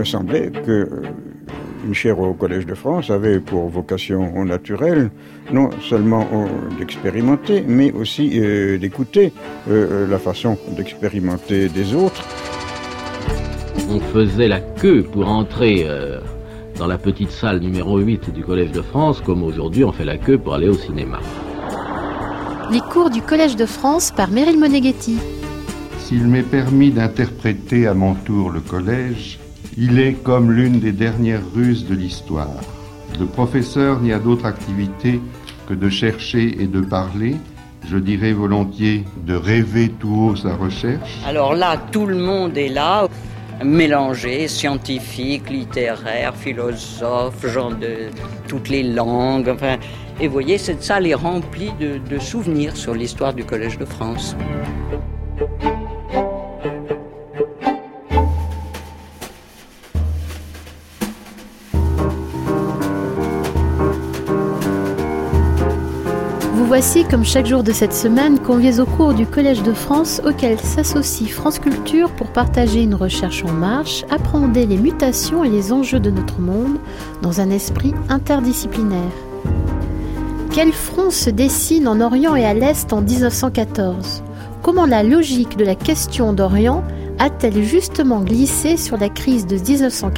me semblait que une chaire au Collège de France avait pour vocation naturelle non seulement d'expérimenter, mais aussi d'écouter la façon d'expérimenter des autres. On faisait la queue pour entrer dans la petite salle numéro 8 du Collège de France, comme aujourd'hui on fait la queue pour aller au cinéma. Les cours du Collège de France par Meryl Moneghetti. S'il m'est permis d'interpréter à mon tour le collège, il est comme l'une des dernières ruses de l'histoire. Le professeur n'y a d'autre activité que de chercher et de parler, je dirais volontiers de rêver tout haut sa recherche. Alors là, tout le monde est là, mélangé, scientifique, littéraire, philosophe, gens de toutes les langues. Enfin, et vous voyez, cette salle est remplie de souvenirs sur l'histoire du Collège de France. Vous voici, comme chaque jour de cette semaine, conviés au cours du Collège de France, auquel s'associe France Culture pour partager une recherche en marche, appréhender les mutations et les enjeux de notre monde dans un esprit interdisciplinaire. Quel front se dessine en Orient et à l'Est en 1914 ? Comment la logique de la question d'Orient a-t-elle justement glissé sur la crise de 1914 ?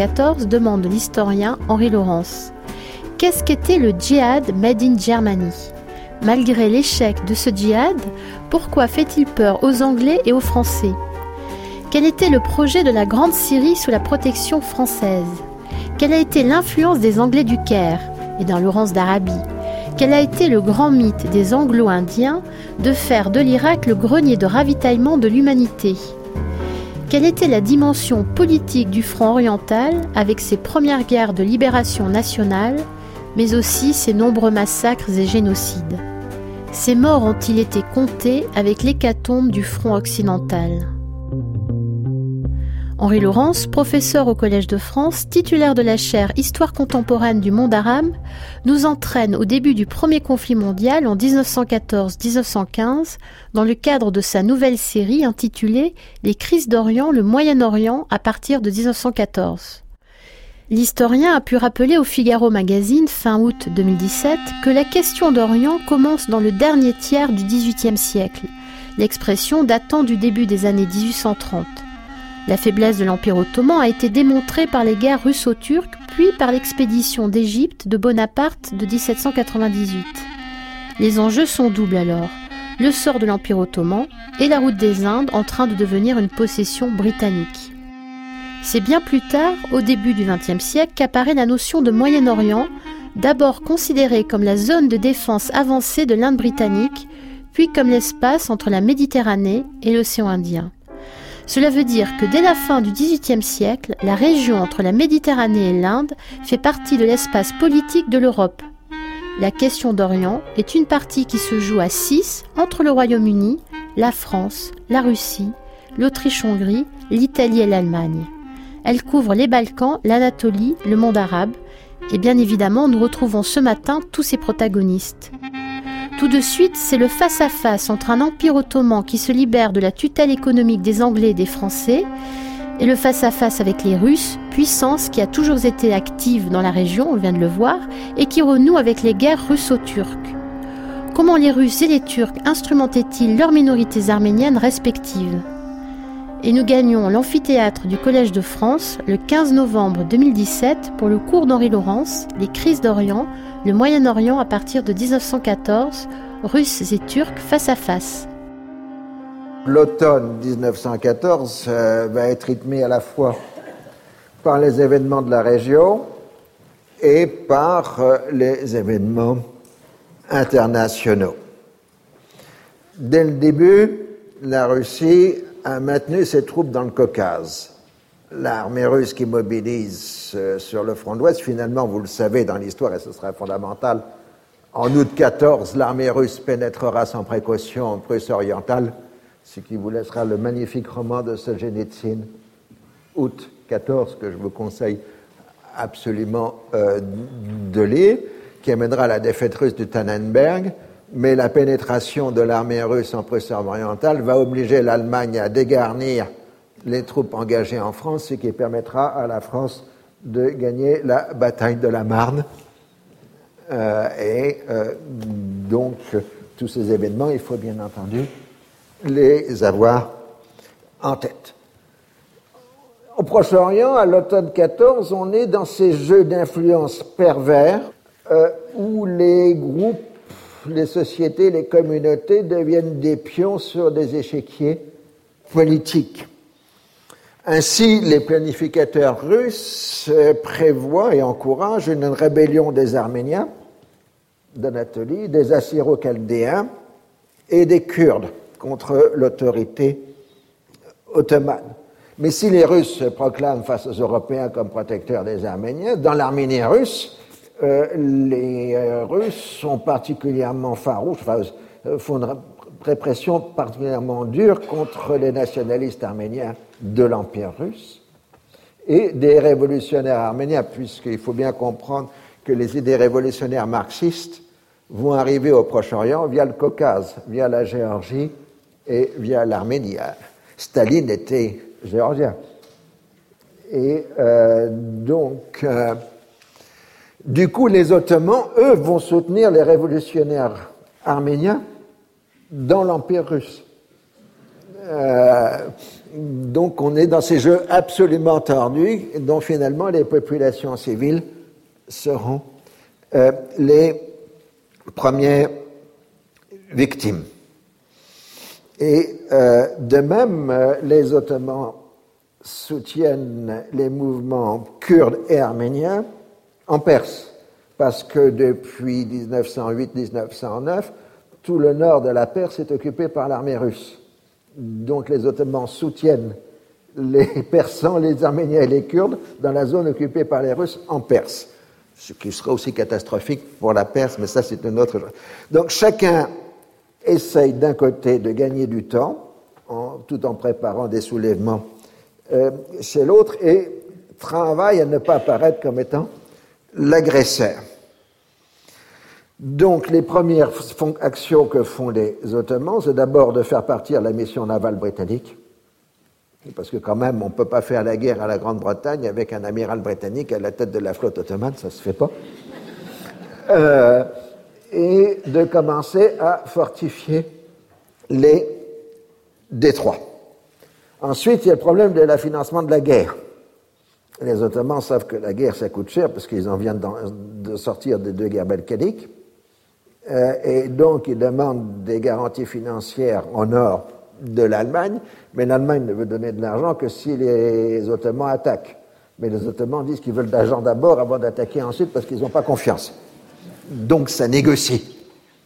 Demande l'historien Henri Laurence. Qu'est-ce qu'était le djihad made in Germany ? Malgré l'échec de ce djihad, pourquoi fait-il peur aux Anglais et aux Français ? Quel était le projet de la Grande Syrie sous la protection française ? Quelle a été l'influence des Anglais du Caire et dans Laurence d'Arabie ? Quel a été le grand mythe des Anglo-Indiens de faire de l'Irak le grenier de ravitaillement de l'humanité ? Quelle était la dimension politique du front oriental avec ses premières guerres de libération nationale, mais aussi ses nombreux massacres et génocides ? Ces morts ont-ils été comptés avec l'hécatombe du front occidental ? Henri Laurence, professeur au Collège de France, titulaire de la chaire Histoire contemporaine du monde arabe, nous entraîne au début du premier conflit mondial en 1914-1915 dans le cadre de sa nouvelle série intitulée « Les crises d'Orient, le Moyen-Orient à partir de 1914 ». L'historien a pu rappeler au Figaro Magazine, fin août 2017, que la question d'Orient commence dans le dernier tiers du XVIIIe siècle, l'expression datant du début des années 1830. La faiblesse de l'Empire ottoman a été démontrée par les guerres russo-turques, puis par l'expédition d'Égypte de Bonaparte de 1798. Les enjeux sont doubles alors, le sort de l'Empire ottoman et la route des Indes en train de devenir une possession britannique. C'est bien plus tard, au début du XXe siècle, qu'apparaît la notion de Moyen-Orient, d'abord considérée comme la zone de défense avancée de l'Inde britannique, puis comme l'espace entre la Méditerranée et l'océan Indien. Cela veut dire que dès la fin du XVIIIe siècle, la région entre la Méditerranée et l'Inde fait partie de l'espace politique de l'Europe. La question d'Orient est une partie qui se joue à 6 entre le Royaume-Uni, la France, la Russie, l'Autriche-Hongrie, l'Italie et l'Allemagne. Elle couvre les Balkans, l'Anatolie, le monde arabe. Et bien évidemment, nous retrouvons ce matin tous ces protagonistes. Tout de suite, c'est le face-à-face entre un empire ottoman qui se libère de la tutelle économique des Anglais et des Français, et le face-à-face avec les Russes, puissance qui a toujours été active dans la région, on vient de le voir, et qui renoue avec les guerres russo-turques. Comment les Russes et les Turcs instrumentaient-ils leurs minorités arméniennes respectives ? Et nous gagnons l'amphithéâtre du Collège de France le 15 novembre 2017 pour le cours d'Henri Laurence, Les crises d'Orient, le Moyen-Orient à partir de 1914, Russes et Turcs face à face. L'automne 1914 va être rythmé à la fois par les événements de la région et par les événements internationaux. Dès le début, la Russie a maintenu ses troupes dans le Caucase. L'armée russe qui mobilise sur le front de l'Ouest, finalement, vous le savez dans l'histoire, et ce sera fondamental, en août 14, l'armée russe pénétrera sans précaution en Prusse orientale, ce qui vous laissera le magnifique roman de Solzhenitsyn, août 14, que je vous conseille absolument de lire, qui amènera à la défaite russe du Tannenberg. Mais la pénétration de l'armée russe en Prusse orientale va obliger l'Allemagne à dégarnir les troupes engagées en France, ce qui permettra à la France de gagner la bataille de la Marne. Donc, tous ces événements, il faut bien entendu les avoir en tête. Au Proche-Orient, à l'automne 14, on est dans ces jeux d'influence pervers où les groupes, les sociétés, les communautés deviennent des pions sur des échiquiers politiques. Ainsi, les planificateurs russes prévoient et encouragent une rébellion des Arméniens d'Anatolie, des Assyro-Chaldéens et des Kurdes contre l'autorité ottomane. Mais si les Russes se proclament face aux Européens comme protecteurs des Arméniens, dans l'Arménie russe, les Russes sont particulièrement farouches, font une répression particulièrement dure contre les nationalistes arméniens de l'Empire russe et des révolutionnaires arméniens, puisqu'il faut bien comprendre que les idées révolutionnaires marxistes vont arriver au Proche-Orient via le Caucase, via la Géorgie et via l'Arménie. Staline était géorgien. Et du coup, les Ottomans, eux, vont soutenir les révolutionnaires arméniens dans l'Empire russe. Donc, on est dans ces jeux absolument tordus, dont finalement les populations civiles seront les premières victimes. Et de même, les Ottomans soutiennent les mouvements kurdes et arméniens en Perse, parce que depuis 1908-1909, tout le nord de la Perse est occupé par l'armée russe. Donc les Ottomans soutiennent les Persans, les Arméniens et les Kurdes dans la zone occupée par les Russes en Perse, ce qui serait aussi catastrophique pour la Perse, mais ça c'est une autre chose. Donc chacun essaye d'un côté de gagner du temps, tout en préparant des soulèvements chez l'autre, et travaille à ne pas apparaître comme étant l'agresseur. Donc, les premières actions que font les Ottomans, c'est d'abord de faire partir la mission navale britannique, parce que quand même, on ne peut pas faire la guerre à la Grande-Bretagne avec un amiral britannique à la tête de la flotte ottomane, ça ne se fait pas. Et de commencer à fortifier les détroits. Ensuite, il y a le problème de la financement de la guerre. Les Ottomans savent que la guerre, ça coûte cher, parce qu'ils en viennent de sortir des deux guerres balkaniques. Et donc, ils demandent des garanties financières en or de l'Allemagne, mais l'Allemagne ne veut donner de l'argent que si les Ottomans attaquent. Mais les Ottomans disent qu'ils veulent de l'argent d'abord avant d'attaquer ensuite, parce qu'ils n'ont pas confiance. Donc, ça négocie.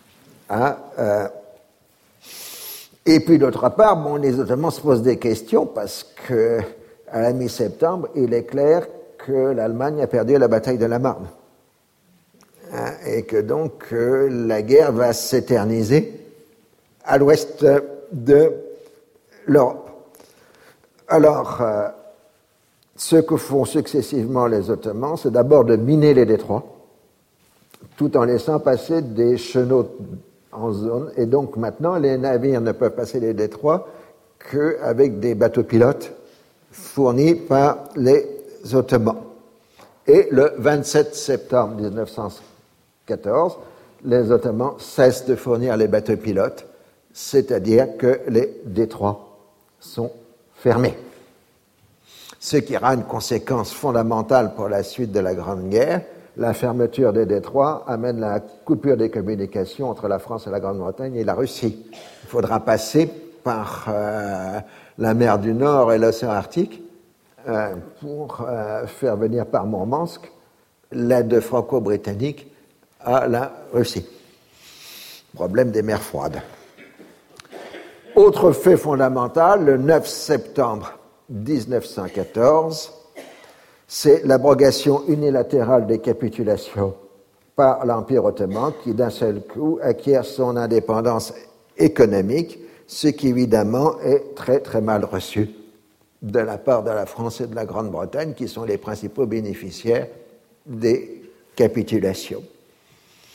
Et puis, d'autre part, les Ottomans se posent des questions parce que, à la mi-septembre, il est clair que l'Allemagne a perdu la bataille de la Marne. Et que donc, la guerre va s'éterniser à l'ouest de l'Europe. Alors, ce que font successivement les Ottomans, c'est d'abord de miner les détroits, tout en laissant passer des chenaux en zone. Et donc, maintenant, les navires ne peuvent passer les détroits qu'avec des bateaux pilotes fournis par les Ottomans. Et le 27 septembre 1914, les Ottomans cessent de fournir les bateaux pilotes, c'est-à-dire que les détroits sont fermés. Ce qui aura une conséquence fondamentale pour la suite de la Grande Guerre. La fermeture des détroits amène la coupure des communications entre la France et la Grande-Bretagne et la Russie. Il faudra passer par la mer du Nord et l'océan Arctique pour faire venir par Mourmansk l'aide franco-britannique à la Russie. Problème des mers froides. Autre fait fondamental, le 9 septembre 1914, c'est l'abrogation unilatérale des capitulations par l'Empire ottoman qui, d'un seul coup, acquiert son indépendance économique, ce qui, évidemment, est très, très mal reçu de la part de la France et de la Grande-Bretagne, qui sont les principaux bénéficiaires des capitulations.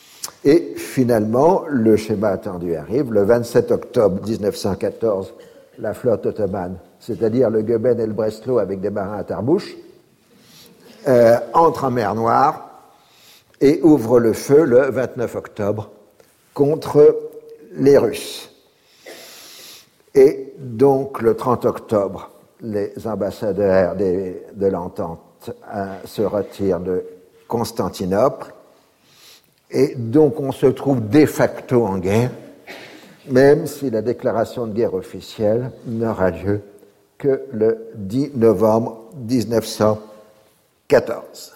Et finalement, le schéma attendu arrive. Le 27 octobre 1914, la flotte ottomane, c'est-à-dire le Goeben et le Breslau avec des marins à tarbouche, entre en mer Noire et ouvre le feu le 29 octobre contre les Russes. Et donc, le 30 octobre, les ambassadeurs de l'Entente se retirent de Constantinople. Et donc, on se trouve de facto en guerre, même si la déclaration de guerre officielle n'aura lieu que le 10 novembre 1914.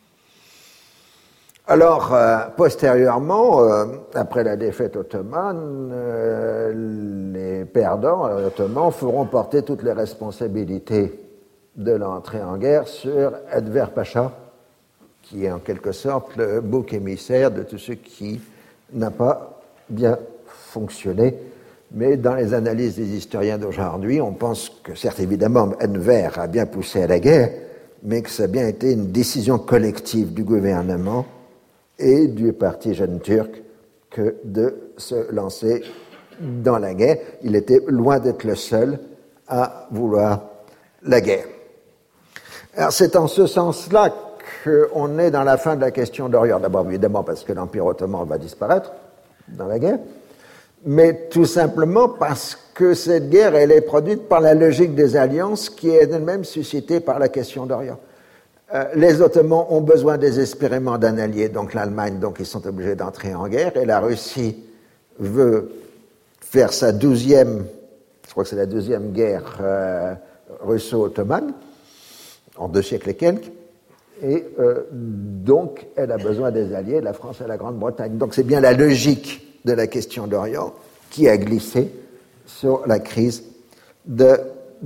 Alors, postérieurement, après la défaite ottomane, les perdants ottomans feront porter toutes les responsabilités de l'entrée en guerre sur Enver Pacha, qui est en quelque sorte le bouc émissaire de tout ce qui n'a pas bien fonctionné. Mais dans les analyses des historiens d'aujourd'hui, on pense que, certes, évidemment, Enver a bien poussé à la guerre, mais que ça a bien été une décision collective du gouvernement et du parti jeune turc que de se lancer dans la guerre. Il était loin d'être le seul à vouloir la guerre. Alors c'est en ce sens-là qu'on est dans la fin de la question d'Orient. D'abord, évidemment, parce que l'Empire ottoman va disparaître dans la guerre, mais tout simplement parce que cette guerre, elle est produite par la logique des alliances qui est elle-même suscitée par la question d'Orient. Les Ottomans ont besoin désespérément d'un allié, donc l'Allemagne, donc ils sont obligés d'entrer en guerre, et la Russie veut faire sa 12e, je crois que c'est la 12e guerre russo-ottomane, en 2 siècles et quelques, et donc elle a besoin des alliés, la France et la Grande-Bretagne. Donc c'est bien la logique de la question d'Orient qui a glissé sur la crise de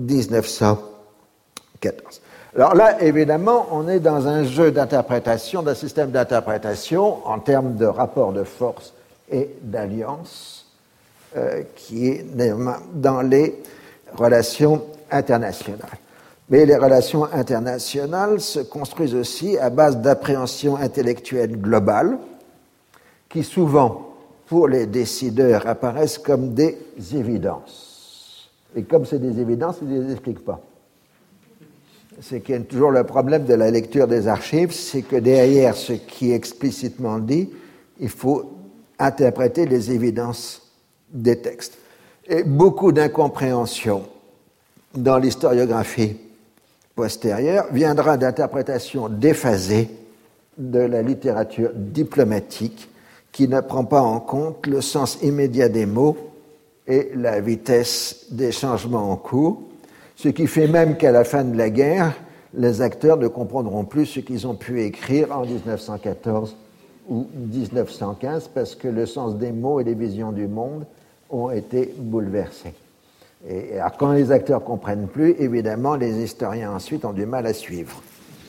1914. Alors là, évidemment, on est dans un jeu d'interprétation, d'un système d'interprétation en termes de rapport de force et d'alliance qui est dans les relations internationales. Mais les relations internationales se construisent aussi à base d'appréhension intellectuelle globale qui souvent, pour les décideurs, apparaissent comme des évidences. Et comme c'est des évidences, ils ne les expliquent pas. C'est qu'il y a toujours le problème de la lecture des archives, c'est que derrière ce qui est explicitement dit, il faut interpréter les évidences des textes. Et beaucoup d'incompréhension dans l'historiographie postérieure viendra d'interprétations déphasées de la littérature diplomatique qui ne prend pas en compte le sens immédiat des mots et la vitesse des changements en cours, ce qui fait même qu'à la fin de la guerre, les acteurs ne comprendront plus ce qu'ils ont pu écrire en 1914 ou 1915 parce que le sens des mots et les visions du monde ont été bouleversés. Et alors, quand les acteurs ne comprennent plus, évidemment, les historiens ensuite ont du mal à suivre.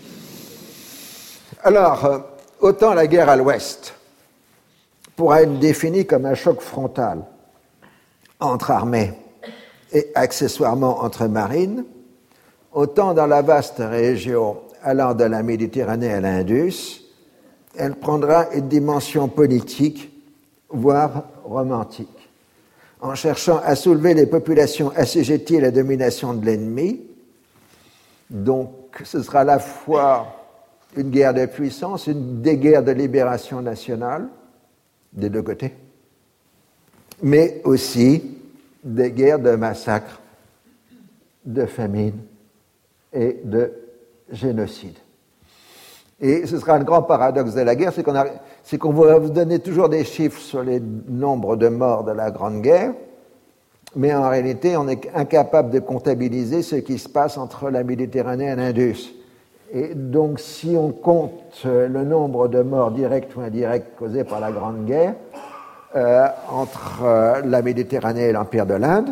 Alors, autant la guerre à l'Ouest pourra être définie comme un choc frontal entre armées et accessoirement entre marines, autant dans la vaste région allant de la Méditerranée à l'Indus, elle prendra une dimension politique, voire romantique, en cherchant à soulever les populations assujetties à la domination de l'ennemi. Donc, ce sera à la fois une guerre de puissance, des guerres de libération nationale, des deux côtés, mais aussi des guerres de massacre, de famine et de génocide. Et ce sera un grand paradoxe de la guerre, c'est qu'on va vous donner toujours des chiffres sur les nombres de morts de la Grande Guerre, mais en réalité, on est incapable de comptabiliser ce qui se passe entre la Méditerranée et l'Indus. Et donc, si on compte le nombre de morts directs ou indirects causés par la Grande Guerre, entre la Méditerranée et l'Empire de l'Inde,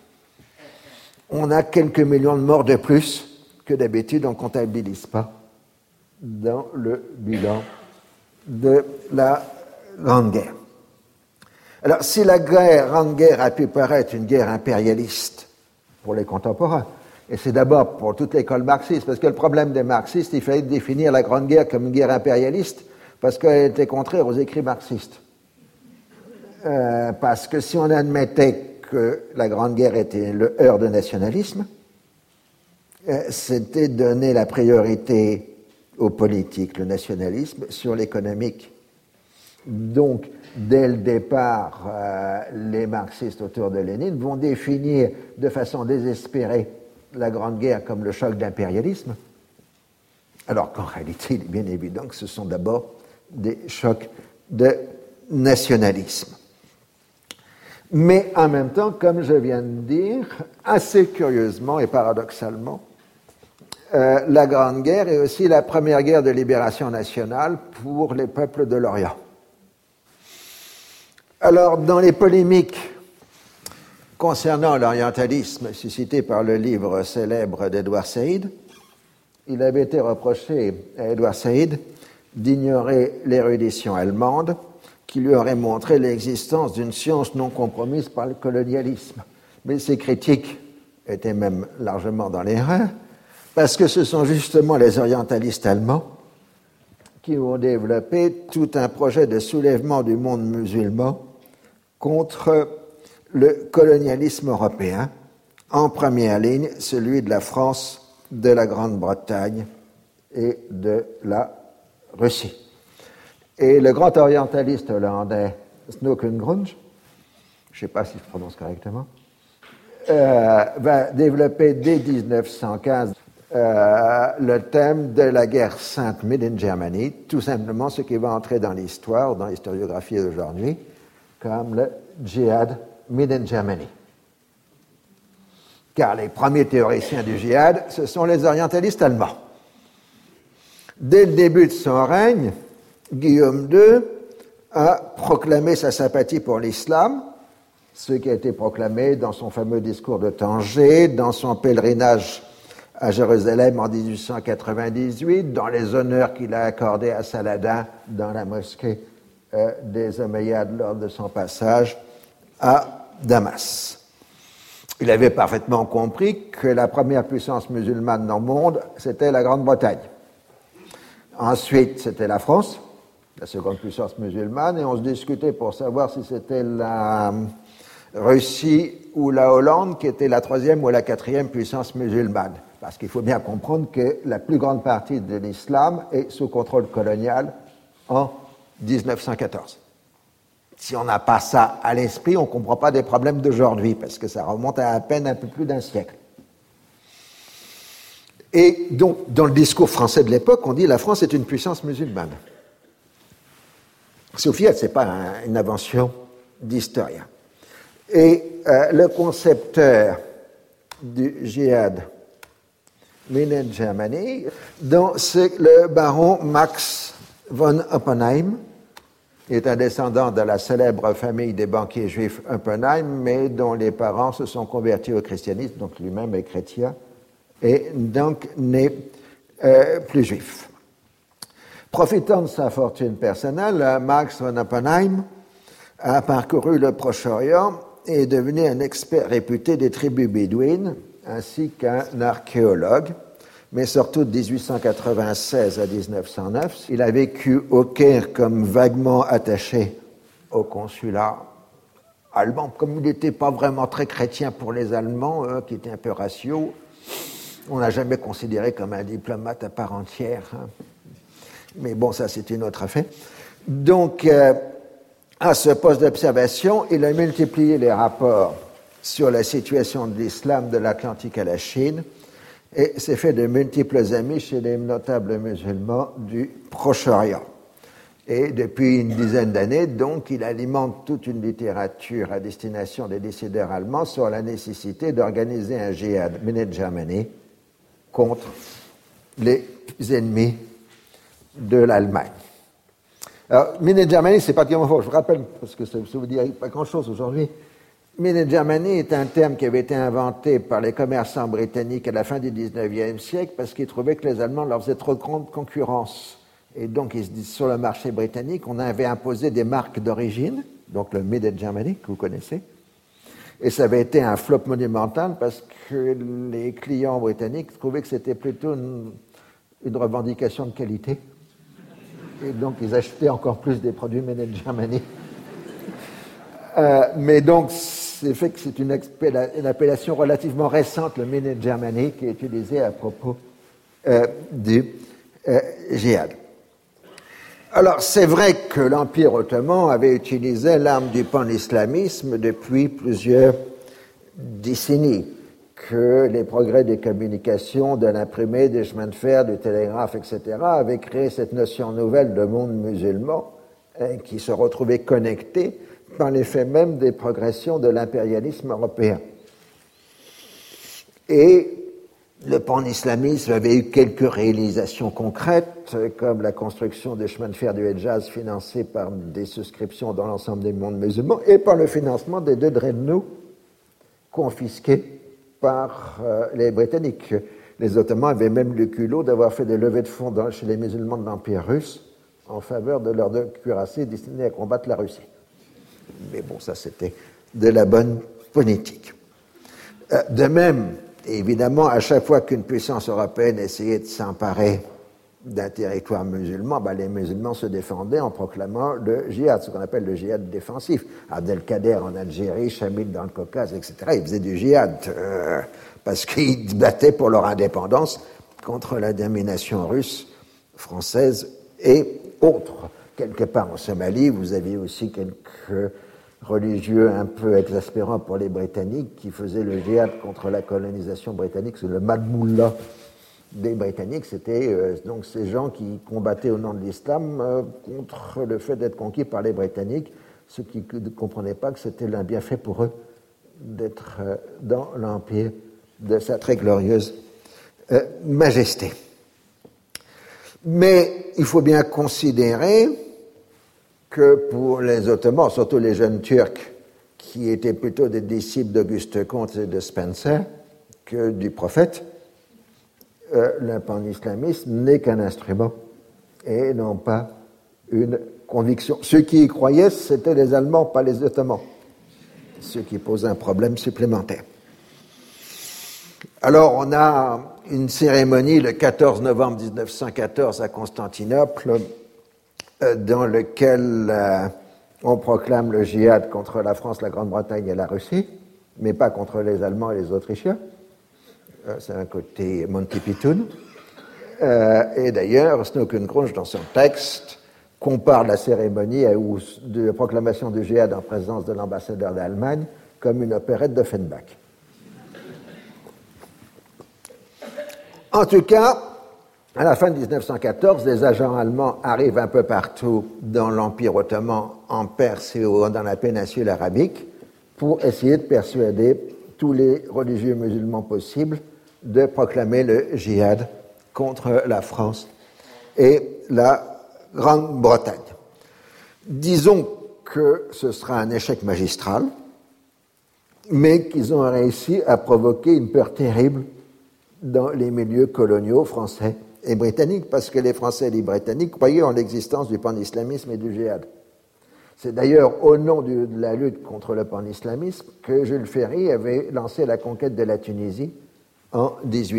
on a quelques millions de morts de plus que d'habitude on ne comptabilise pas dans le bilan de la Grande Guerre. Alors, si la Grande Guerre a pu paraître une guerre impérialiste pour les contemporains, et c'est d'abord pour toute l'école marxiste, parce que le problème des marxistes, il fallait définir la Grande Guerre comme une guerre impérialiste, parce qu'elle était contraire aux écrits marxistes. Parce que si on admettait que la Grande Guerre était le heurt de nationalisme, c'était donner la priorité au politique, le nationalisme, sur l'économique. Donc, dès le départ, les marxistes autour de Lénine vont définir de façon désespérée la Grande Guerre comme le choc d'impérialisme, alors qu'en réalité, il est bien évident que ce sont d'abord des chocs de nationalisme. Mais en même temps, comme je viens de dire, assez curieusement et paradoxalement, la Grande Guerre est aussi la première guerre de libération nationale pour les peuples de l'Orient. Alors, dans les polémiques concernant l'orientalisme suscité par le livre célèbre d'Edward Said, il avait été reproché à Edward Said d'ignorer l'érudition allemande qui lui aurait montré l'existence d'une science non compromise par le colonialisme. Mais ces critiques étaient même largement dans l'erreur, parce que ce sont justement les orientalistes allemands qui ont développé tout un projet de soulèvement du monde musulman contre le colonialisme européen, en première ligne celui de la France, de la Grande-Bretagne et de la Russie. Et le grand orientaliste hollandais Snookengrunge, je ne sais pas si je prononce correctement, va développer dès 1915 le thème de la guerre sainte Made in Germany, tout simplement ce qui va entrer dans l'histoire, dans l'historiographie d'aujourd'hui, comme le djihad Made in Germany. Car les premiers théoriciens du djihad, ce sont les orientalistes allemands. Dès le début de son règne, Guillaume II a proclamé sa sympathie pour l'islam, ce qui a été proclamé dans son fameux discours de Tanger, dans son pèlerinage à Jérusalem en 1898, dans les honneurs qu'il a accordés à Saladin dans la mosquée des Omeyyades lors de son passage à Damas. Il avait parfaitement compris que la première puissance musulmane dans le monde, c'était la Grande-Bretagne. Ensuite, c'était la France, la seconde puissance musulmane, et on se discutait pour savoir si c'était la Russie ou la Hollande qui était la troisième ou la quatrième puissance musulmane. Parce qu'il faut bien comprendre que la plus grande partie de l'islam est sous contrôle colonial en 1914. Si on n'a pas ça à l'esprit, on ne comprend pas des problèmes d'aujourd'hui, parce que ça remonte à peine un peu plus d'un siècle. Et donc, dans le discours français de l'époque, on dit la France est une puissance musulmane. Sauf que ce n'est pas une invention d'historien. Et le concepteur du djihad Made in Germany, c'est le baron Max von Oppenheim, qui est un descendant de la célèbre famille des banquiers juifs Oppenheim, mais dont les parents se sont convertis au christianisme, donc lui-même est chrétien, et donc n'est plus juif. Profitant de sa fortune personnelle, Max von Oppenheim a parcouru le Proche-Orient et est devenu un expert réputé des tribus bédouines, ainsi qu'un archéologue, mais surtout de 1896 à 1909. Il a vécu au Caire comme vaguement attaché au consulat allemand. Comme il n'était pas vraiment très chrétien pour les Allemands, qui étaient un peu raciaux, on n'a jamais considéré comme un diplomate à part entière. Mais bon, ça c'est une autre affaire. Donc, à ce poste d'observation, il a multiplié les rapports sur la situation de l'islam de l'Atlantique à la Chine et s'est fait de multiples amis chez les notables musulmans du Proche-Orient. Et depuis une dizaine d'années, donc, il alimente toute une littérature à destination des décideurs allemands sur la nécessité d'organiser un djihad Made in Germany contre les ennemis de l'Allemagne. Alors, Made in Germany, c'est pas tellement fort, je vous rappelle, parce que ça vous dit pas grand-chose aujourd'hui. Made in Germany est un terme qui avait été inventé par les commerçants britanniques à la fin du XIXe siècle parce qu'ils trouvaient que les Allemands leur faisaient trop de grande concurrence. Et donc, ils se disent, sur le marché britannique, on avait imposé des marques d'origine, donc le Made in Germany, que vous connaissez. Et ça avait été un flop monumental parce que les clients britanniques trouvaient que c'était plutôt une revendication de qualité. Et donc, ils achetaient encore plus des produits Made in Germany. Mais donc, c'est fait que c'est une appellation relativement récente, le Minne Germany, qui est utilisée à propos du djihad. Alors, c'est vrai que l'Empire ottoman avait utilisé l'arme du pan-islamisme depuis plusieurs décennies, que les progrès des communications, de l'imprimé, des chemins de fer, du télégraphe, etc., avaient créé cette notion nouvelle de monde musulman qui se retrouvait connecté par l'effet même des progressions de l'impérialisme européen. Et le pan-islamisme avait eu quelques réalisations concrètes, comme la construction des chemins de fer du Hedjaz financés par des souscriptions dans l'ensemble des mondes musulmans et par le financement des 2 dreadnoughts confisqués par les Britanniques. Les Ottomans avaient même le culot d'avoir fait des levées de fonds chez les musulmans de l'Empire russe en faveur de leurs 2 cuirassés destinés à combattre la Russie. Mais bon, ça c'était de la bonne politique. De même, évidemment, à chaque fois qu'une puissance européenne essayait de s'emparer d'un territoire musulman, les musulmans se défendaient en proclamant le djihad, ce qu'on appelle le djihad défensif. Abdelkader en Algérie, Chamil dans le Caucase, etc. Ils faisaient du djihad parce qu'ils se battaient pour leur indépendance contre la domination russe, française et autres. Quelque part en Somalie, vous aviez aussi quelques religieux un peu exaspérants pour les Britanniques qui faisaient le djihad contre la colonisation britannique. C'est le Madmoullah des Britanniques, c'était donc ces gens qui combattaient au nom de l'islam contre le fait d'être conquis par les Britanniques, ceux qui ne comprenaient pas que c'était un bienfait pour eux d'être dans l'empire de sa très glorieuse majesté. Mais il faut bien considérer que pour les Ottomans, surtout les jeunes Turcs, qui étaient plutôt des disciples d'Auguste Comte et de Spencer que du prophète, le pan-islamisme n'est qu'un instrument et non pas une conviction. Ceux qui y croyaient, c'était les Allemands, pas les Ottomans, ce qui pose un problème supplémentaire. Alors, on a une cérémonie le 14 novembre 1914 à Constantinople dans lequel on proclame le djihad contre la France, la Grande-Bretagne et la Russie, mais pas contre les Allemands et les Autrichiens. C'est un côté Monty Python. Et d'ailleurs, Snökenkrunsch, dans son texte, compare la cérémonie de proclamation du djihad en présence de l'ambassadeur d'Allemagne comme une opérette d'Offenbach. En tout cas, à la fin de 1914, les agents allemands arrivent un peu partout dans l'Empire ottoman, en Perse et dans la péninsule arabique, pour essayer de persuader tous les religieux musulmans possibles de proclamer le djihad contre la France et la Grande-Bretagne. Disons que ce sera un échec magistral, mais qu'ils ont réussi à provoquer une peur terrible dans les milieux coloniaux français et britanniques, parce que les Français et les Britanniques croyaient en l'existence du pan-islamisme et du djihad. C'est d'ailleurs au nom de la lutte contre le pan-islamisme que Jules Ferry avait lancé la conquête de la Tunisie en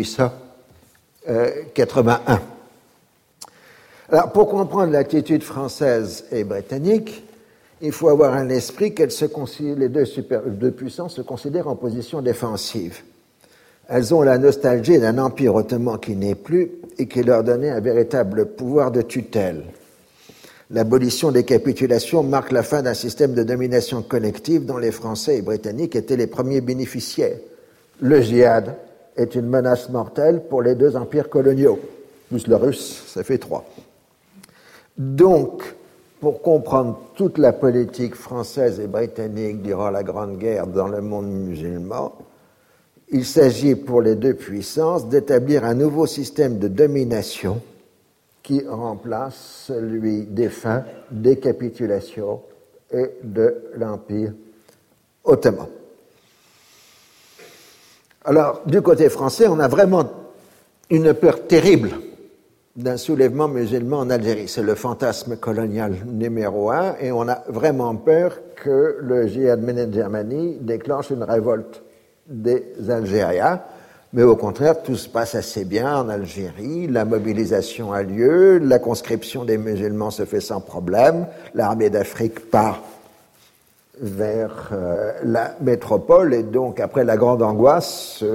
1881. Alors, pour comprendre l'attitude française et britannique, il faut avoir à l'esprit que les deux puissances se considèrent en position défensive. Elles ont la nostalgie d'un empire ottoman qui n'est plus et qui leur donnait un véritable pouvoir de tutelle. L'abolition des capitulations marque la fin d'un système de domination collective dont les Français et Britanniques étaient les premiers bénéficiaires. Le djihad est une menace mortelle pour les 2 empires coloniaux, plus le russe, ça fait 3. Donc, pour comprendre toute la politique française et britannique durant la Grande Guerre dans le monde musulman, il s'agit pour les 2 puissances d'établir un nouveau système de domination qui remplace celui défunt des capitulations et de l'Empire ottoman. Alors, du côté français, on a vraiment une peur terrible d'un soulèvement musulman en Algérie. C'est le fantasme colonial numéro 1, et on a vraiment peur que le djihad Minne Germany déclenche une révolte des Algériens. Mais au contraire, tout se passe assez bien en Algérie, la mobilisation a lieu, la conscription des musulmans se fait sans problème, l'armée d'Afrique part vers la métropole. Et donc, après la grande angoisse,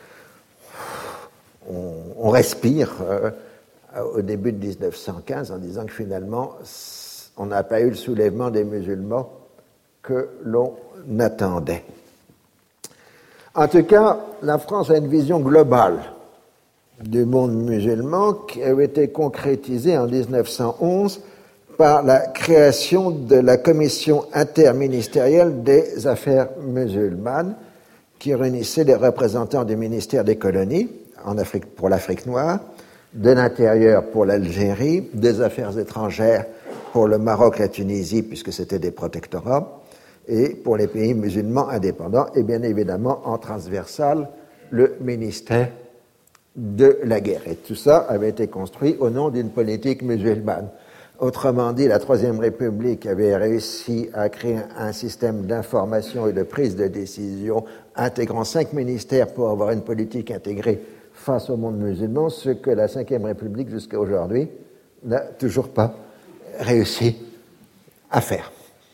on respire au début de 1915 en disant que finalement, on n'a pas eu le soulèvement des musulmans que l'on attendait. En tout cas, la France a une vision globale du monde musulman qui avait été concrétisée en 1911 par la création de la commission interministérielle des affaires musulmanes qui réunissait les représentants du ministère des colonies en Afrique pour l'Afrique noire, de l'intérieur pour l'Algérie, des affaires étrangères pour le Maroc, la Tunisie, puisque c'était des protectorats, et pour les pays musulmans indépendants, et bien évidemment en transversal, le ministère de la guerre. Et tout ça avait été construit au nom d'une politique musulmane. Autrement dit, la Troisième République avait réussi à créer un système d'information et de prise de décision intégrant 5 ministères pour avoir une politique intégrée face au monde musulman, ce que la Cinquième République, jusqu'à aujourd'hui, n'a toujours pas réussi à faire.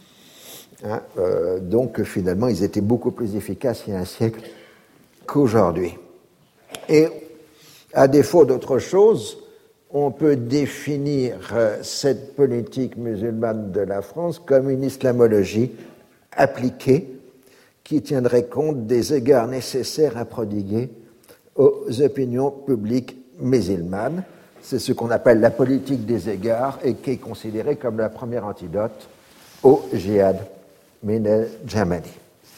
Donc, finalement, ils étaient beaucoup plus efficaces il y a un siècle qu'aujourd'hui. Et, à défaut d'autre chose, on peut définir cette politique musulmane de la France comme une islamologie appliquée qui tiendrait compte des égards nécessaires à prodiguer aux opinions publiques musulmanes. C'est ce qu'on appelle la politique des égards et qui est considérée comme la première antidote au djihad min al-Jamali.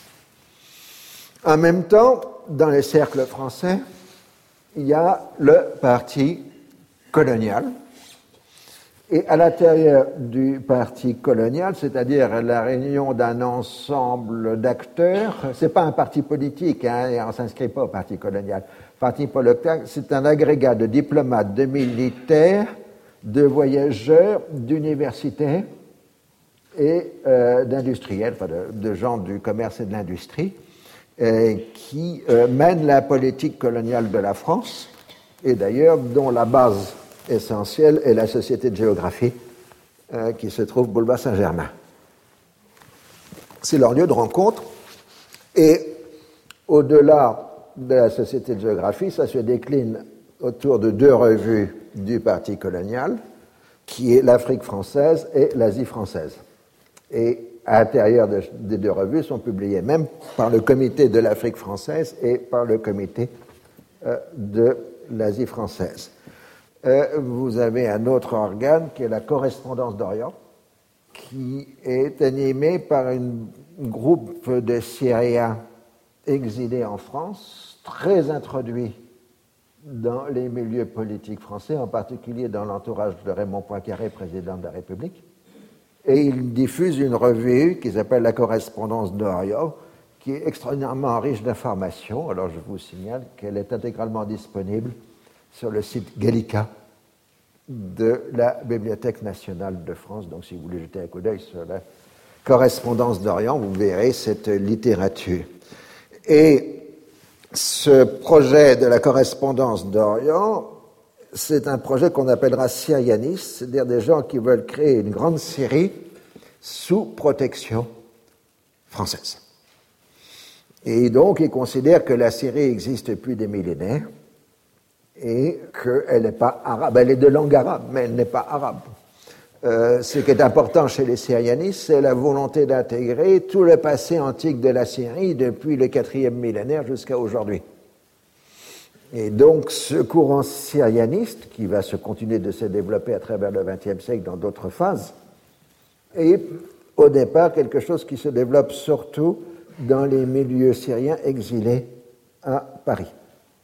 En même temps, dans les cercles français, il y a le parti colonial. Et à l'intérieur du parti colonial, c'est-à-dire la réunion d'un ensemble d'acteurs, c'est pas un parti politique, et on s'inscrit pas au parti colonial. Parti politique, c'est un agrégat de diplomates, de militaires, de voyageurs, d'universitaires et d'industriels, enfin de gens du commerce et de l'industrie, qui mènent la politique coloniale de la France, et d'ailleurs dont la base essentielle est la Société de géographie qui se trouve boulevard Saint-Germain. C'est leur lieu de rencontre, et au-delà de la Société de géographie, ça se décline autour de 2 revues du parti colonial, qui est l'Afrique française et l'Asie française. Et à l'intérieur des 2 revues sont publiées même par le comité de l'Afrique française et par le comité de l'Asie française. Vous avez un autre organe qui est la Correspondance d'Orient, qui est animé par un groupe de Syriens exilés en France, très introduits dans les milieux politiques français, en particulier dans l'entourage de Raymond Poincaré, président de la République. Et il diffuse une revue qui s'appelle La Correspondance d'Orient, qui est extraordinairement riche d'informations. Alors je vous signale qu'elle est intégralement disponible sur le site Gallica de la Bibliothèque nationale de France. Donc si vous voulez jeter un coup d'œil sur la Correspondance d'Orient, vous verrez cette littérature. Et ce projet de la Correspondance d'Orient, c'est un projet qu'on appellera syrianiste, c'est-à-dire des gens qui veulent créer une grande Syrie sous protection française. Et donc, ils considèrent que la Syrie existe depuis des millénaires et qu'elle n'est pas arabe. Elle est de langue arabe, mais elle n'est pas arabe. Ce qui est important chez les syrianistes, c'est la volonté d'intégrer tout le passé antique de la Syrie depuis le 4e millénaire jusqu'à aujourd'hui. Et donc, ce courant syrianiste, qui va se continuer de se développer à travers le XXe siècle dans d'autres phases, est au départ quelque chose qui se développe surtout dans les milieux syriens exilés à Paris.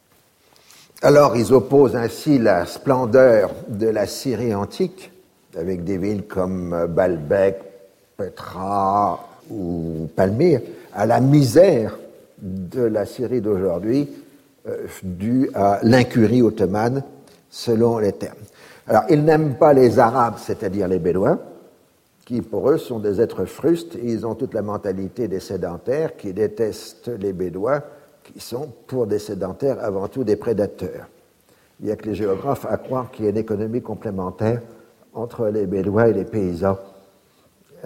Alors, ils opposent ainsi la splendeur de la Syrie antique, avec des villes comme Baalbek, Petra ou Palmyre, à la misère de la Syrie d'aujourd'hui, due à l'incurie ottomane, selon les termes. Alors, ils n'aiment pas les Arabes, c'est-à-dire les Bédouins, qui pour eux sont des êtres frustes, et ils ont toute la mentalité des sédentaires, qui détestent les Bédouins, qui sont pour des sédentaires avant tout des prédateurs. Il n'y a que les géographes à croire qu'il y a une économie complémentaire entre les Bédouins et les paysans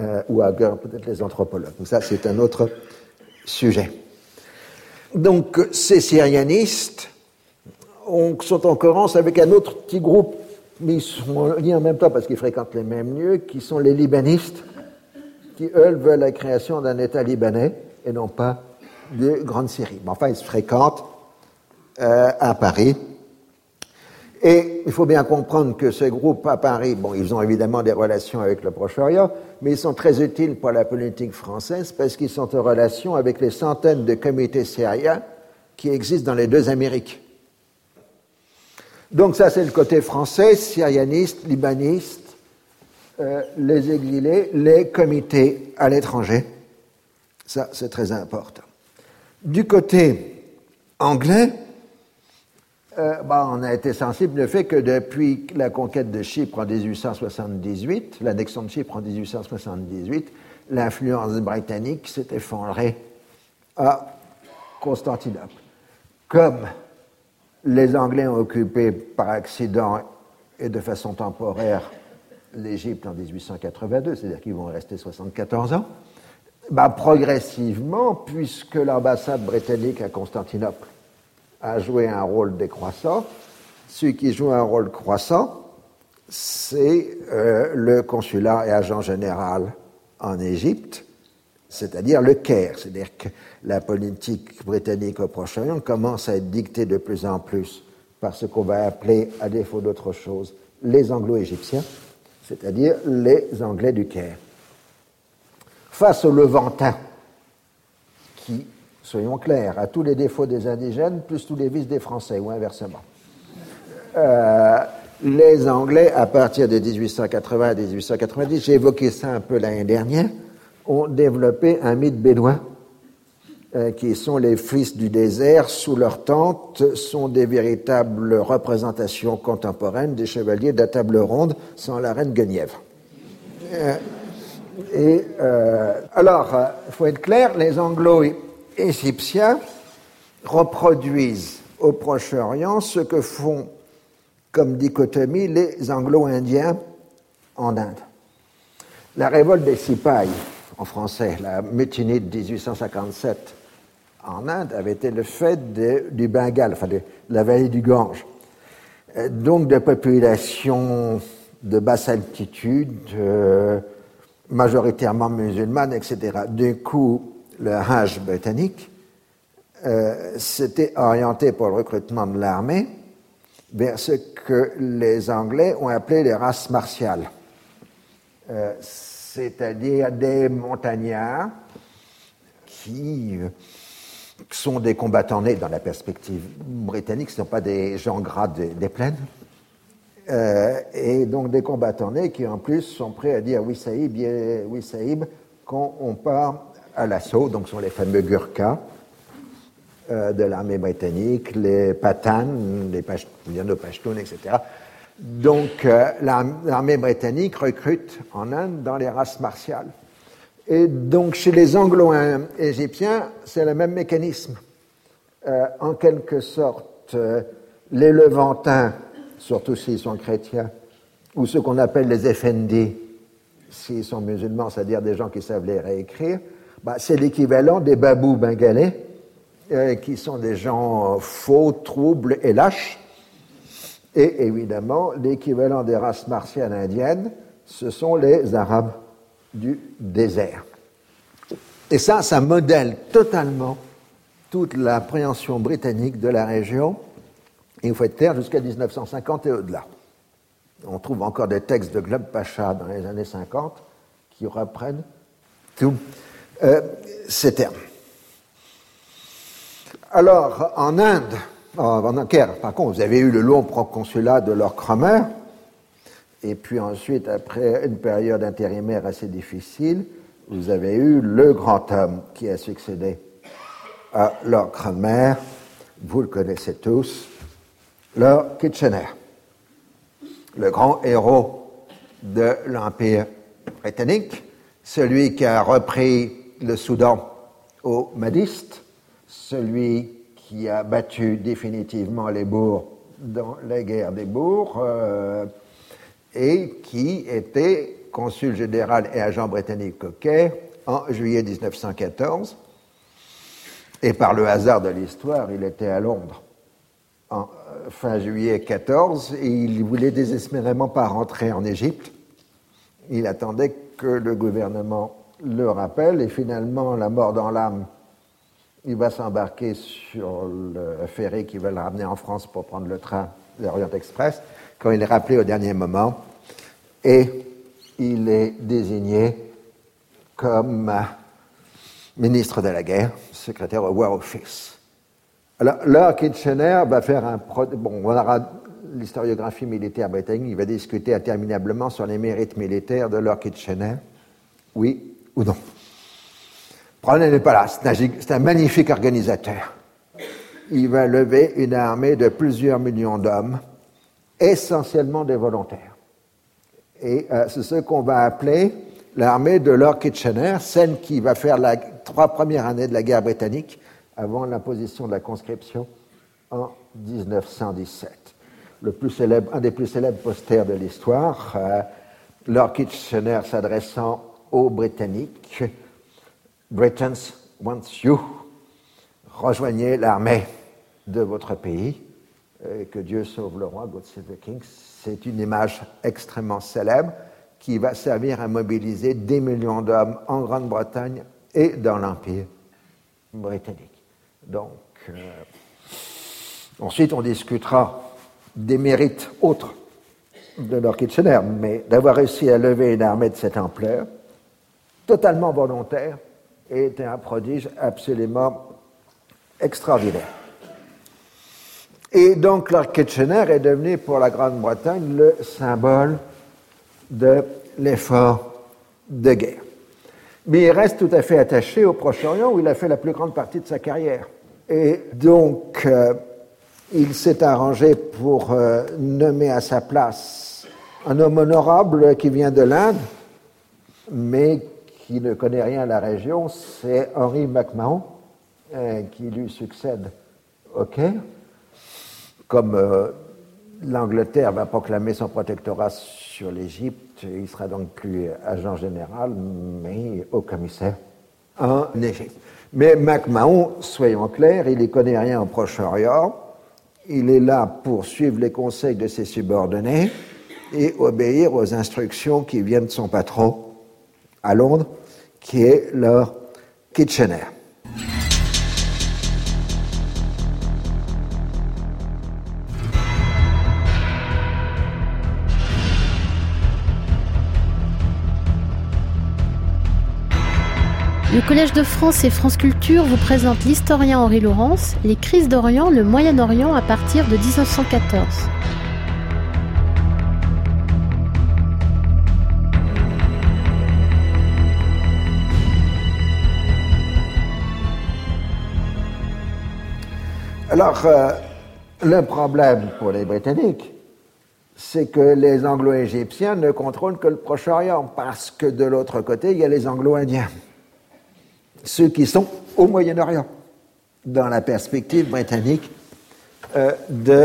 ou ailleurs peut-être les anthropologues. Donc ça, c'est un autre sujet. Donc ces syrianistes sont en cohérence avec un autre petit groupe, mais ils sont liés en même temps parce qu'ils fréquentent les mêmes lieux, qui sont les libanistes, qui, eux, veulent la création d'un État libanais et non pas de Grande Syrie. Mais enfin, ils se fréquentent à Paris. Et il faut bien comprendre que ces groupes à Paris, bon, ils ont évidemment des relations avec le Proche-Orient, mais ils sont très utiles pour la politique française parce qu'ils sont en relation avec les centaines de comités syriens qui existent dans les deux Amériques. Donc ça, c'est le côté français, syrianiste, libaniste, les exilés, les comités à l'étranger. Ça, c'est très important. Du côté anglais, on a été sensible du fait que depuis la conquête de Chypre en 1878, l'annexion de Chypre en 1878, l'influence britannique s'est effondrée à Constantinople. Comme les Anglais ont occupé par accident et de façon temporaire l'Égypte en 1882, c'est-à-dire qu'ils vont rester 74 ans, progressivement, puisque l'ambassade britannique à Constantinople a joué un rôle décroissant, celui qui joue un rôle croissant, c'est le consulat et agent général en Égypte, c'est-à-dire le Caire. C'est-à-dire que la politique britannique au Proche-Orient commence à être dictée de plus en plus par ce qu'on va appeler, à défaut d'autre chose, les Anglo-Égyptiens, c'est-à-dire les Anglais du Caire. Face aux Levantins, qui, soyons clairs, a tous les défauts des indigènes plus tous les vices des Français, ou inversement. Les Anglais, à partir de 1880 à 1890, j'ai évoqué ça un peu l'année dernière, ont développé un mythe bédouin qui sont les fils du désert. Sous leur tente sont des véritables représentations contemporaines des chevaliers de la table ronde sans la reine Guenièvre. Alors, il faut être clair, les Anglo-Égyptiens reproduisent au Proche-Orient ce que font comme dichotomie les Anglo-Indiens en Inde. La révolte des Sipahs, en français, la mutinerie de 1857 en Inde, avait été le fait du Bengale, enfin de la vallée du Gange. Donc de populations de basse altitude, majoritairement musulmanes, etc. Du coup, le Hajj britannique s'était orienté pour le recrutement de l'armée vers ce que les Anglais ont appelé les races martiales, c'est-à-dire des montagnards qui sont des combattants nés dans la perspective britannique, ce ne sont pas des gens gras des plaines, et donc des combattants nés qui en plus sont prêts à dire oui sahib quand on part à l'assaut, donc ce sont les fameux Gurkhas de l'armée britannique, les Pathans, les Pashtuns, etc. Donc l'armée britannique recrute en Inde dans les races martiales. Et donc chez les Anglo-Égyptiens, c'est le même mécanisme. En quelque sorte, les Levantins, surtout s'ils sont chrétiens, ou ceux qu'on appelle les Effendis, s'ils sont musulmans, c'est-à-dire des gens qui savent lire et écrire, c'est l'équivalent des babous bengalais, qui sont des gens faux, troubles et lâches. Et évidemment, l'équivalent des races martiales indiennes, ce sont les Arabes du désert. Et ça modèle totalement toute l'appréhension britannique de la région, et il faut être clair, jusqu'à 1950 et au-delà. On trouve encore des textes de Glubb Pacha dans les années 50 qui reprennent tous ces termes. Alors, en Inde, en Caire, par contre, vous avez eu le long proconsulat de Lord Cromer, et puis ensuite, après une période intérimaire assez difficile, vous avez eu le grand homme qui a succédé à Lord Cromer, vous le connaissez tous, Lord Kitchener, le grand héros de l'Empire britannique, celui qui a repris le Soudan aux Mahdistes, celui qui a battu définitivement les boers dans la guerre des boers, et qui était consul général et agent britannique au Caire en juillet 1914. Et par le hasard de l'histoire, il était à Londres en fin juillet 14 et il voulait désespérément pas rentrer en Égypte. Il attendait que le gouvernement le rappelle et finalement, la mort dans l'âme, il va s'embarquer sur le ferry qui va le ramener en France pour prendre le train de l'Orient Express quand il est rappelé au dernier moment et il est désigné comme ministre de la guerre, secrétaire au War Office. Alors, Lord Kitchener va faire on aura l'historiographie militaire britannique, il va discuter interminablement sur les mérites militaires de Lord Kitchener, oui ou non. Le problème n'est pas là, c'est un magnifique organisateur. Il va lever une armée de plusieurs millions d'hommes, essentiellement des volontaires. Et c'est ce qu'on va appeler l'armée de Lord Kitchener, celle qui va faire les 3 premières années de la guerre britannique avant l'imposition de la conscription en 1917. Un des plus célèbres posters de l'histoire, Lord Kitchener s'adressant aux Britanniques, Britons want you, rejoignez l'armée de votre pays, que Dieu sauve le roi, God save the king. C'est une image extrêmement célèbre qui va servir à mobiliser des millions d'hommes en Grande-Bretagne et dans l'Empire britannique. Donc, ensuite, on discutera des mérites autres de Lord Kitchener, mais d'avoir réussi à lever une armée de cette ampleur, totalement volontaire, était un prodige absolument extraordinaire. Et donc, Lord Kitchener est devenu pour la Grande-Bretagne le symbole de l'effort de guerre. Mais il reste tout à fait attaché au Proche-Orient où il a fait la plus grande partie de sa carrière. Et donc, il s'est arrangé pour nommer à sa place un homme honorable qui vient de l'Inde, mais qui ne connaît rien à la région, c'est Henry McMahon, qui lui succède au Caire. Comme l'Angleterre va proclamer son protectorat sur l'Égypte, il sera donc plus agent général, mais haut-commissaire en Égypte. Mais McMahon, soyons clairs, il n'y connaît rien au Proche-Orient. Il est là pour suivre les conseils de ses subordonnés et obéir aux instructions qui viennent de son patron à Londres, qui est Lord Kitchener. Le Collège de France et France Culture vous présente l'historien Henri Laurence, les crises d'Orient, le Moyen-Orient à partir de 1914. Alors, le problème pour les Britanniques, c'est que les Anglo-Égyptiens ne contrôlent que le Proche-Orient, parce que de l'autre côté, il y a les Anglo-Indiens, ceux qui sont au Moyen-Orient, dans la perspective britannique de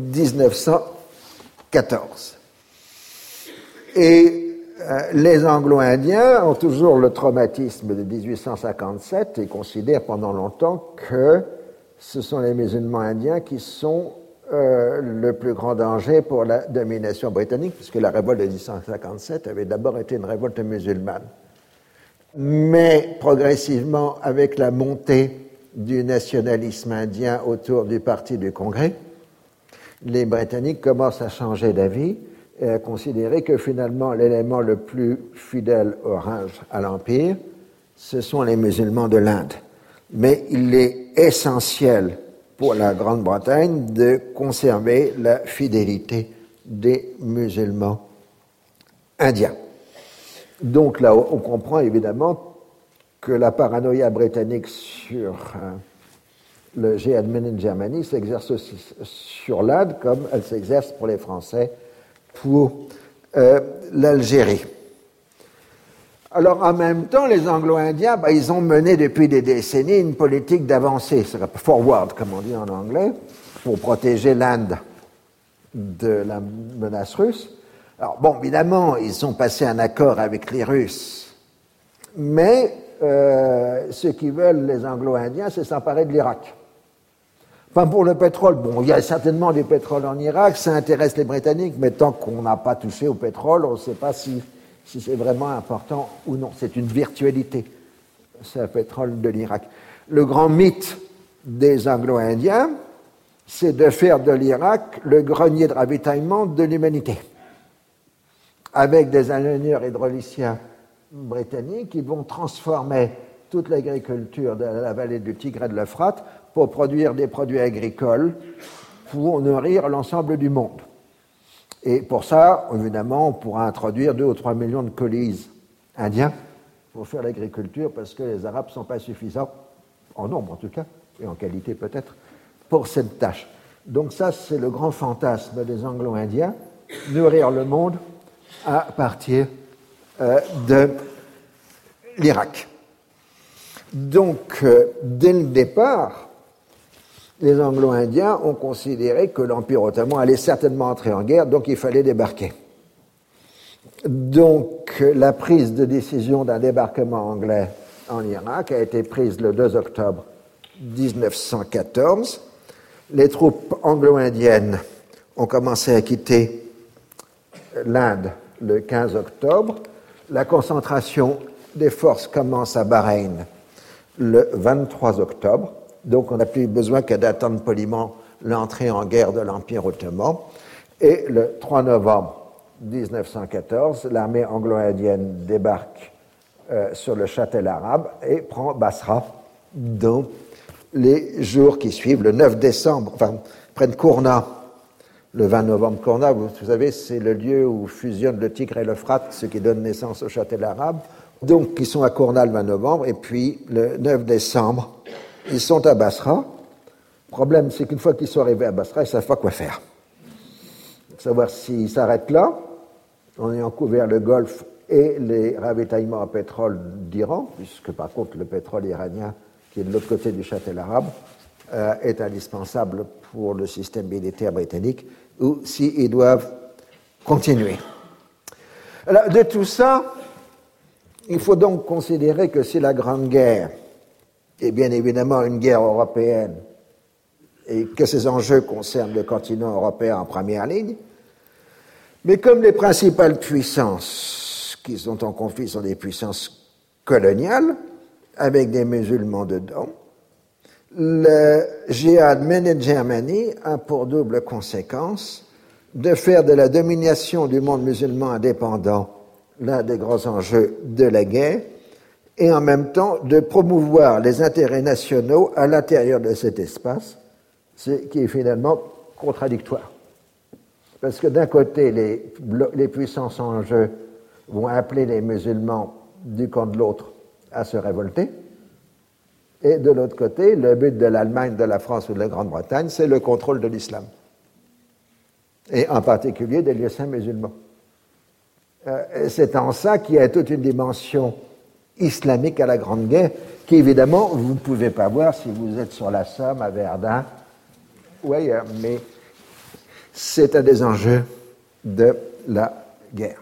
1914. Et les Anglo-Indiens ont toujours le traumatisme de 1857 et considèrent pendant longtemps que ce sont les musulmans indiens qui sont le plus grand danger pour la domination britannique, puisque la révolte de 1857 avait d'abord été une révolte musulmane. Mais progressivement, avec la montée du nationalisme indien autour du Parti du Congrès, les Britanniques commencent à changer d'avis et à considérer que finalement l'élément le plus fidèle à l'Empire, ce sont les musulmans de l'Inde. Mais il est essentiel pour la Grande-Bretagne de conserver la fidélité des musulmans indiens. Donc là, on comprend évidemment que la paranoïa britannique sur le Jihad-men in Germany s'exerce aussi sur l'Inde comme elle s'exerce pour les Français pour l'Algérie. Alors en même temps, les Anglo-Indiens, ils ont mené depuis des décennies une politique d'avancée, c'est forward comme on dit en anglais, pour protéger l'Inde de la menace russe, Alors bon, évidemment, ils ont passé un accord avec les Russes, mais ce qu'ils veulent, les Anglo-Indiens, c'est s'emparer de l'Irak. Enfin, pour le pétrole, bon, il y a certainement du pétrole en Irak, ça intéresse les Britanniques, mais tant qu'on n'a pas touché au pétrole, on ne sait pas si c'est vraiment important ou non. C'est une virtualité, ce pétrole de l'Irak. Le grand mythe des Anglo-Indiens, c'est de faire de l'Irak le grenier de ravitaillement de l'humanité, avec des ingénieurs hydrauliciens britanniques qui vont transformer toute l'agriculture de la vallée du Tigre et de l'Euphrate pour produire des produits agricoles pour nourrir l'ensemble du monde. Et pour ça, évidemment, on pourra introduire 2 ou 3 millions de colis indiens pour faire l'agriculture, parce que les Arabes ne sont pas suffisants, en nombre en tout cas, et en qualité peut-être, pour cette tâche. Donc ça, c'est le grand fantasme des Anglo-Indiens, nourrir le monde à partir de l'Irak. Donc, dès le départ, les Anglo-Indiens ont considéré que l'Empire ottoman allait certainement entrer en guerre, donc il fallait débarquer. Donc, la prise de décision d'un débarquement anglais en Irak a été prise le 2 octobre 1914. Les troupes anglo-indiennes ont commencé à quitter l'Inde le 15 octobre. La concentration des forces commence à Bahreïn le 23 octobre. Donc, on n'a plus besoin que d'attendre poliment l'entrée en guerre de l'Empire ottoman. Et le 3 novembre 1914, l'armée anglo-indienne débarque sur le Châtel arabe et prend Basra dans les jours qui suivent. Le 9 décembre, enfin, prennent Kourna, le 20 novembre. Kourna, vous savez, c'est le lieu où fusionnent le Tigre et l'Euphrate, ce qui donne naissance au Châtel arabe. Donc, ils sont à Kourna le 20 novembre, et puis le 9 décembre, ils sont à Basra. Le problème, c'est qu'une fois qu'ils sont arrivés à Basra, ils ne savent pas quoi faire. Savoir s'ils s'arrêtent là, en ayant couvert le Golfe et les ravitaillements en pétrole d'Iran, puisque par contre le pétrole iranien, qui est de l'autre côté du Châtel arabe, est indispensable pour le système militaire britannique, ou s'ils doivent continuer. Alors, de tout ça, il faut donc considérer que si la Grande Guerre est bien évidemment une guerre européenne et que ces enjeux concernent le continent européen en première ligne, mais comme les principales puissances qui sont en conflit sont des puissances coloniales, avec des musulmans dedans, le djihad mené de Germanie a pour double conséquence de faire de la domination du monde musulman indépendant l'un des grands enjeux de la guerre, et en même temps de promouvoir les intérêts nationaux à l'intérieur de cet espace, ce qui est finalement contradictoire. Parce que d'un côté, les puissances en jeu vont appeler les musulmans du camp de l'autre à se révolter, et de l'autre côté, le but de l'Allemagne, de la France ou de la Grande-Bretagne, c'est le contrôle de l'islam, et en particulier des lieux saints musulmans. C'est en ça qu'il y a toute une dimension islamique à la Grande Guerre, qui évidemment vous ne pouvez pas voir si vous êtes sur la Somme, à Verdun ou ailleurs, mais c'est un des enjeux de la guerre.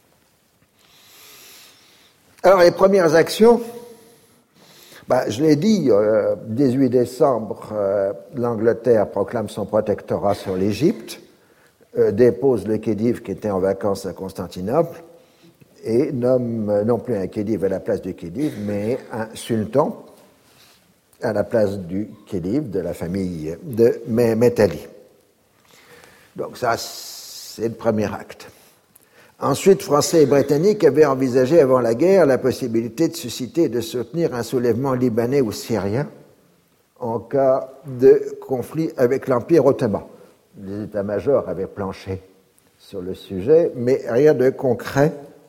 Alors les premières actions, je l'ai dit, 18 décembre, l'Angleterre proclame son protectorat sur l'Égypte, dépose le khedive qui était en vacances à Constantinople, et nomme non plus un khedive à la place du khedive, mais un sultan à la place du khedive de la famille de Métali. Donc ça, c'est le premier acte. Ensuite, Français et Britanniques avaient envisagé avant la guerre la possibilité de susciter et de soutenir un soulèvement libanais ou syrien en cas de conflit avec l'Empire ottoman. Les états-majors avaient planché sur le sujet, mais rien de concret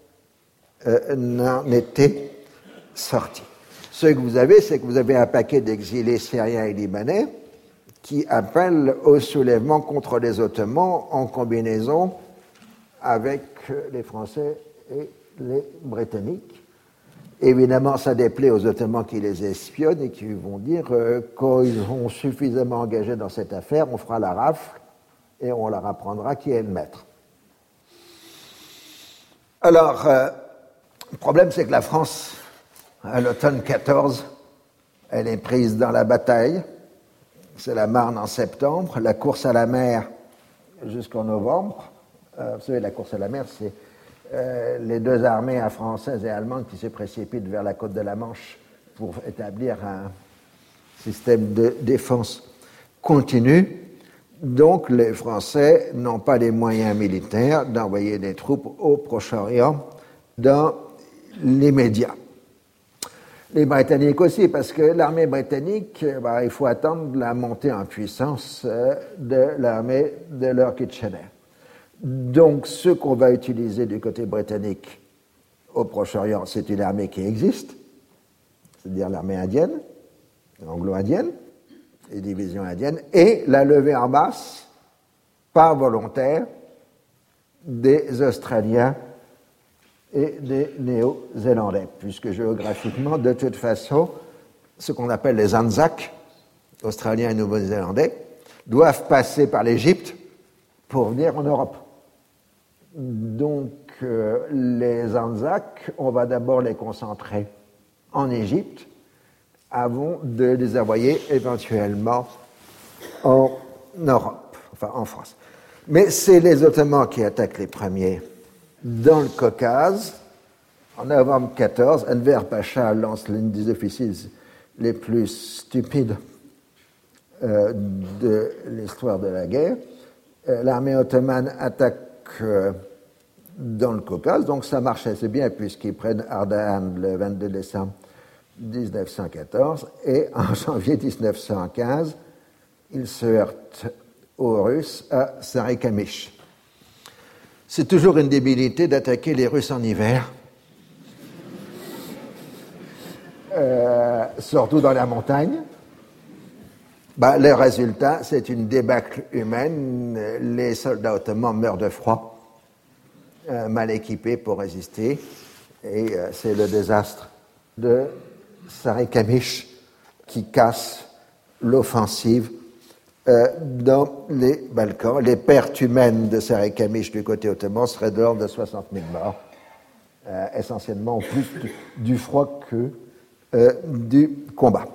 n'en était sorti. Ce que vous avez, c'est que vous avez un paquet d'exilés syriens et libanais qui appellent au soulèvement contre les Ottomans en combinaison avec les Français et les Britanniques. Évidemment, ça déplaît aux Ottomans qui les espionnent et qui vont dire quand ils sont suffisamment engagés dans cette affaire, on fera la rafle et on leur apprendra qui est le maître. Alors, le problème, c'est que la France, à l'automne 14, elle est prise dans la bataille. C'est la Marne en septembre, la course à la mer jusqu'en novembre. Vous savez, la course à la mer, c'est les deux armées françaises et allemandes qui se précipitent vers la côte de la Manche pour établir un système de défense continue. Donc, les Français n'ont pas les moyens militaires d'envoyer des troupes au Proche-Orient dans l'immédiat. Les Britanniques aussi, parce que l'armée britannique, il faut attendre la montée en puissance de l'armée de Lord Kitchener. Donc, ce qu'on va utiliser du côté britannique au Proche-Orient, c'est une armée qui existe, c'est-à-dire l'armée indienne, anglo-indienne, les divisions indiennes, et la levée en masse, par volontaire, des Australiens et des Néo-Zélandais, puisque géographiquement, de toute façon, ce qu'on appelle les Anzacs, Australiens et Nouveau-Zélandais, doivent passer par l'Égypte pour venir en Europe. Donc, les Anzacs, on va d'abord les concentrer en Égypte, avant de les envoyer éventuellement en Europe, enfin en France. Mais c'est les Ottomans qui attaquent les premiers dans le Caucase. En novembre 14, Enver Pacha lance l'une des officiers les plus stupides de l'histoire de la guerre. L'armée ottomane attaque dans le Caucase, donc ça marche assez bien puisqu'ils prennent Ardahan le 22 décembre 1914, et en janvier 1915, ils se heurtent aux Russes à Sarikamish. C'est toujours une débilité d'attaquer les Russes en hiver, surtout dans la montagne. Le résultat, c'est une débâcle humaine. Les soldats ottomans meurent de froid, mal équipés pour résister, et c'est le désastre de Sarikamish qui casse l'offensive dans les Balkans. Les pertes humaines de Sarikamish du côté ottoman seraient de l'ordre de 60 000 morts, essentiellement plus du froid que du combat.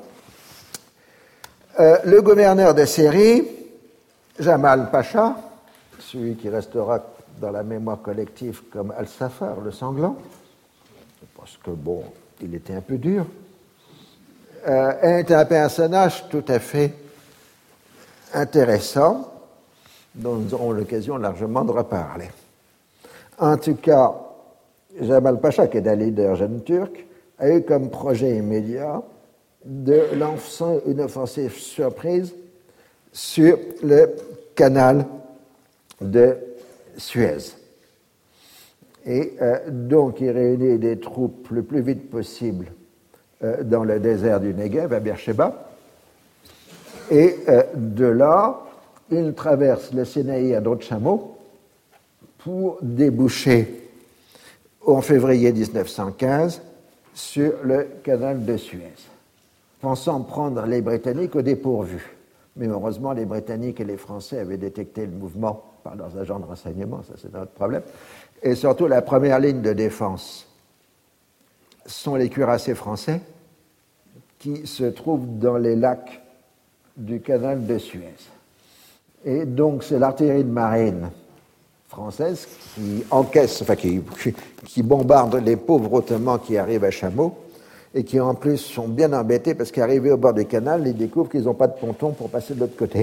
Le gouverneur de Syrie, Jamal Pacha, celui qui restera dans la mémoire collective comme Al-Safar, le sanglant, parce que il était un peu dur, est un personnage tout à fait intéressant, dont nous aurons l'occasion largement de reparler. En tout cas, Jamal Pacha, qui est un leader jeune turc, a eu comme projet immédiat de lancer une offensive surprise sur le canal de Suez. Et donc, il réunit des troupes le plus vite possible dans le désert du Negev, à Beersheba. Et de là, il traverse le Sinaï à dos de chameau pour déboucher en février 1915 sur le canal de Suez, pensant prendre les Britanniques au dépourvu. Mais heureusement, les Britanniques et les Français avaient détecté le mouvement par leurs agents de renseignement, ça c'est notre problème. Et surtout, la première ligne de défense sont les cuirassés français qui se trouvent dans les lacs du canal de Suez. Et donc, c'est l'artillerie de marine française qui encaisse, qui bombarde les pauvres Ottomans qui arrivent à chameau et qui en plus sont bien embêtés parce qu'arrivés au bord du canal, ils découvrent qu'ils n'ont pas de ponton pour passer de l'autre côté.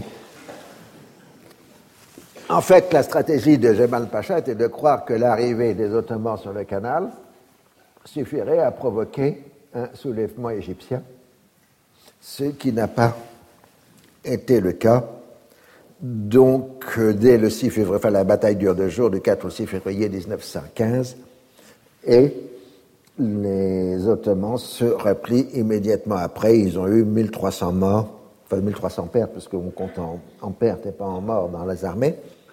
En fait, la stratégie de Jamal Pacha était de croire que l'arrivée des Ottomans sur le canal suffirait à provoquer un soulèvement égyptien, ce qui n'a pas été le cas. Donc, dès le 6 février, la bataille dure 2 jours, du 4 au 6 février 1915, et les Ottomans se replient immédiatement après. Ils ont eu 1300 morts, 1300 pertes, parce qu'on compte en pertes et pas en morts dans les armées.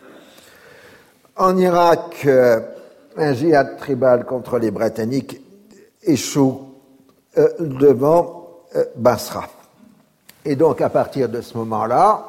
En Irak, un djihad tribal contre les Britanniques échoue devant Basra. Et donc, à partir de ce moment-là,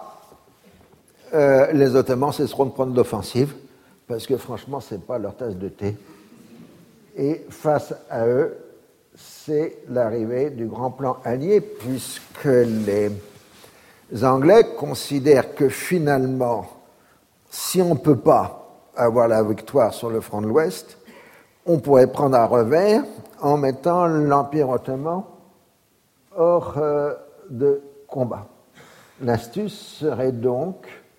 les Ottomans cesseront de prendre l'offensive, parce que franchement, ce n'est pas leur tasse de thé Et face à eux, c'est l'arrivée du grand plan allié, puisque les Anglais considèrent que finalement, si on ne peut pas avoir la victoire sur le front de l'Ouest, on pourrait prendre à revers en mettant l'Empire ottoman hors de combat. L'astuce serait donc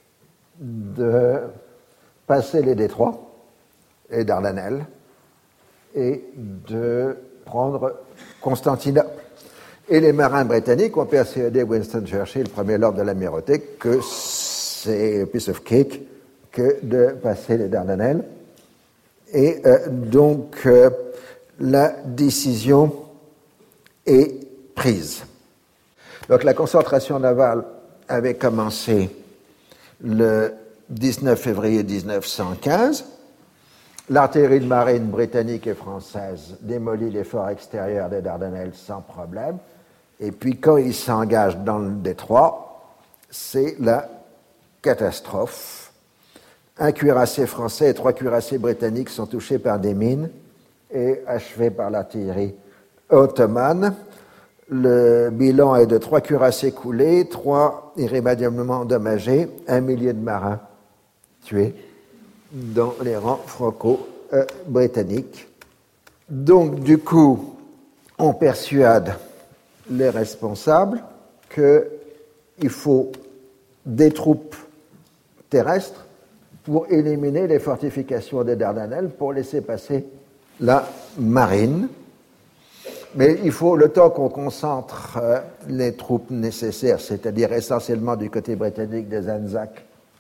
de passer les détroits, les Dardanelles, et de prendre Constantinople. Et les marins britanniques ont persuadé Winston Churchill, premier lord de l'amirauté, que c'est a piece of cake que de passer les Dardanelles. Et donc, la décision est prise. Donc, la concentration navale avait commencé le 19 février 1915. L'artillerie de marine britannique et française démolit les forts extérieurs des Dardanelles sans problème. Et puis, quand ils s'engagent dans le détroit, c'est la catastrophe. Un cuirassé français et 3 cuirassés britanniques sont touchés par des mines et achevés par l'artillerie ottomane. Le bilan est de 3 cuirassés coulés, 3 irrémédiablement endommagés, 1 millier de marins tués dans les rangs franco-britanniques. Donc, du coup, on persuade les responsables qu'il faut des troupes terrestres pour éliminer les fortifications des Dardanelles, pour laisser passer la marine. Mais il faut le temps qu'on concentre les troupes nécessaires, c'est-à-dire essentiellement du côté britannique des Anzacs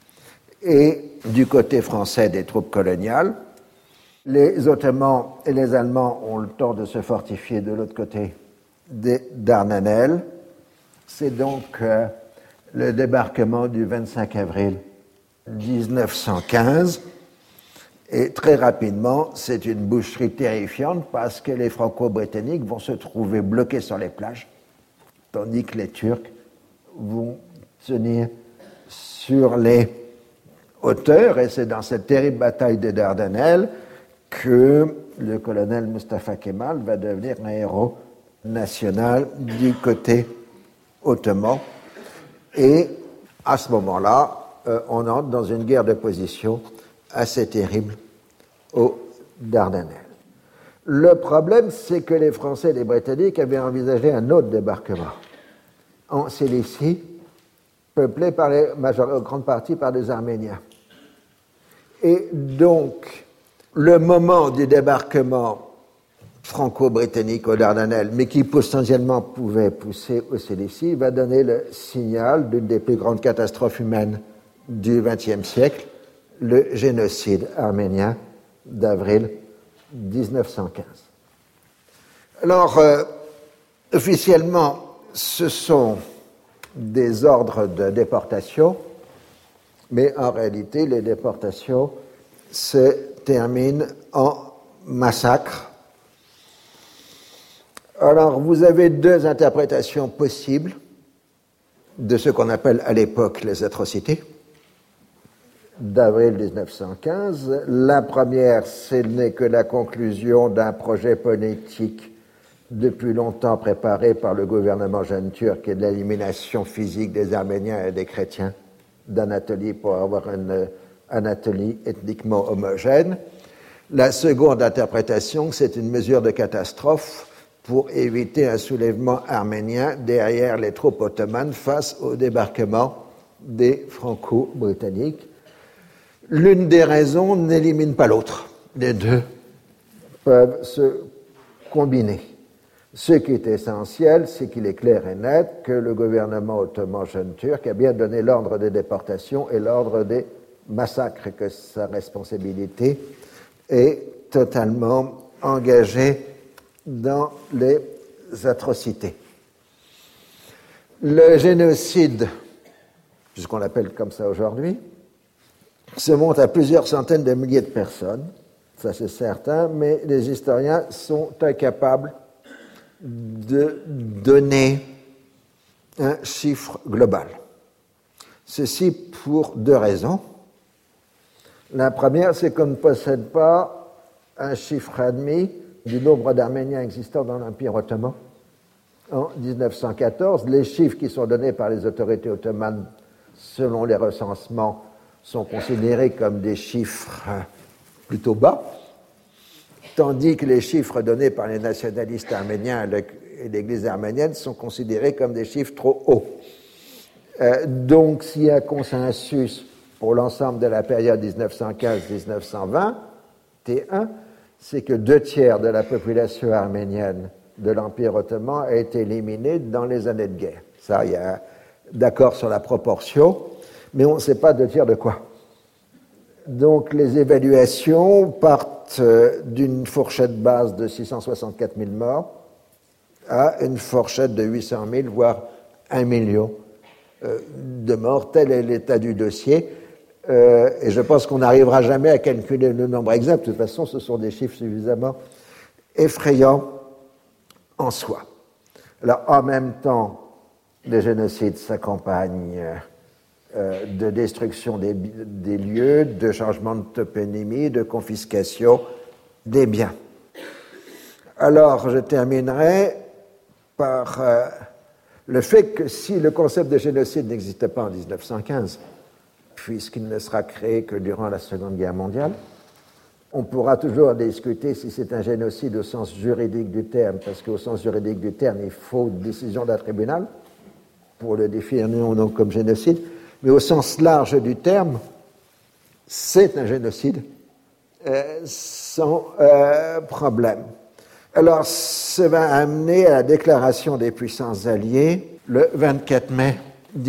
et du côté français des troupes coloniales. Les Ottomans et les Allemands ont le temps de se fortifier de l'autre côté des Dardanelles. C'est donc le débarquement du 25 avril 1915. Et très rapidement, c'est une boucherie terrifiante parce que les Franco-Britanniques vont se trouver bloqués sur les plages, tandis que les Turcs vont tenir sur les hauteurs. Et c'est dans cette terrible bataille des Dardanelles que le colonel Mustafa Kemal va devenir un héros national du côté ottoman. Et à ce moment-là, on entre dans une guerre de position assez terrible aux Dardanelles. Le problème, c'est que les Français et les Britanniques avaient envisagé un autre débarquement en Cilicie, peuplé par grande partie par des Arméniens. Et donc, le moment du débarquement franco-britannique aux Dardanelles, mais qui potentiellement pouvait pousser aux Cilicie, va donner le signal d'une des plus grandes catastrophes humaines du XXe siècle, le génocide arménien d'avril 1915. Alors, officiellement, ce sont des ordres de déportation, mais en réalité, les déportations se terminent en massacre. Alors, vous avez 2 interprétations possibles de ce qu'on appelle à l'époque les atrocités d'avril 1915. La première, ce n'est que la conclusion d'un projet politique depuis longtemps préparé par le gouvernement jeune turc et de l'élimination physique des Arméniens et des chrétiens d'Anatolie pour avoir une Anatolie ethniquement homogène. La seconde interprétation, c'est une mesure de catastrophe pour éviter un soulèvement arménien derrière les troupes ottomanes face au débarquement des Franco-Britanniques. L'une des raisons n'élimine pas l'autre. Les deux peuvent se combiner. Ce qui est essentiel, c'est qu'il est clair et net que le gouvernement ottoman jeune turc a bien donné l'ordre des déportations et l'ordre des massacres, que sa responsabilité est totalement engagée dans les atrocités. Le génocide, puisqu'on l'appelle comme ça aujourd'hui, se monte à plusieurs centaines de milliers de personnes, ça c'est certain, mais les historiens sont incapables de donner un chiffre global. Ceci pour 2 raisons. La première, c'est qu'on ne possède pas un chiffre admis du nombre d'Arméniens existants dans l'Empire ottoman en 1914. Les chiffres qui sont donnés par les autorités ottomanes selon les recensements sont considérés comme des chiffres plutôt bas, tandis que les chiffres donnés par les nationalistes arméniens et l'Église arménienne sont considérés comme des chiffres trop hauts. Donc, s'il y a consensus pour l'ensemble de la période 1915-1920, T1, c'est que 2/3 de la population arménienne de l'Empire ottoman a été éliminée dans les années de guerre. Ça, il y a d'accord sur la proportion, mais on ne sait pas 2/3 de quoi. Donc, les évaluations partent d'une fourchette base de 664 000 morts à une fourchette de 800 000, voire 1 million de morts. Tel est l'état du dossier. Et je pense qu'on n'arrivera jamais à calculer le nombre exact. De toute façon, ce sont des chiffres suffisamment effrayants en soi. Alors, en même temps, les génocides s'accompagnent de destruction des lieux, de changement de toponymie, de confiscation des biens. Alors, je terminerai par le fait que si le concept de génocide n'existait pas en 1915, puisqu'il ne sera créé que durant la Seconde Guerre mondiale, on pourra toujours discuter si c'est un génocide au sens juridique du terme, parce qu'au sens juridique du terme, il faut une décision d'un tribunal pour le définir ou non comme génocide, mais au sens large du terme, c'est un génocide sans problème. Alors, ça va amener à la déclaration des puissances alliées le 24 mai